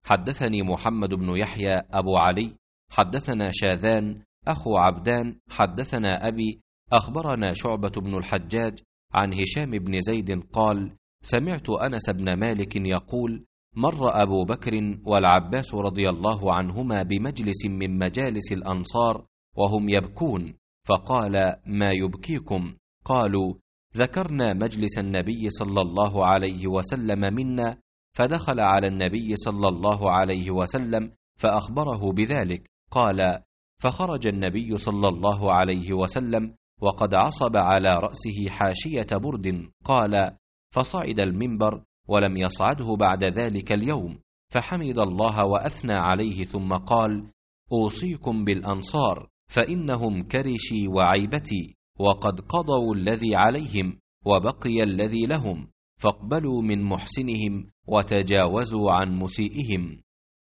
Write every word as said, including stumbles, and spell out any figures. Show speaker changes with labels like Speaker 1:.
Speaker 1: حدثني محمد بن يحيى أبو علي حدثنا شاذان أخو عبدان حدثنا أبي أخبرنا شعبة بن الحجاج عن هشام بن زيد قال: سمعت أنس بن مالك يقول: مر أبو بكر والعباس رضي الله عنهما بمجلس من مجالس الأنصار وهم يبكون، فقال: ما يبكيكم؟ قالوا: ذكرنا مجلس النبي صلى الله عليه وسلم منا، فدخل على النبي صلى الله عليه وسلم فأخبره بذلك. قال: فخرج النبي صلى الله عليه وسلم وقد عصب على رأسه حاشية برد. قال: فصعد المنبر ولم يصعده بعد ذلك اليوم، فحمد الله وأثنى عليه، ثم قال: أوصيكم بالأنصار، فإنهم كرشي وعيبتي، وقد قضوا الذي عليهم وبقي الذي لهم، فاقبلوا من محسنهم وتجاوزوا عن مسيئهم.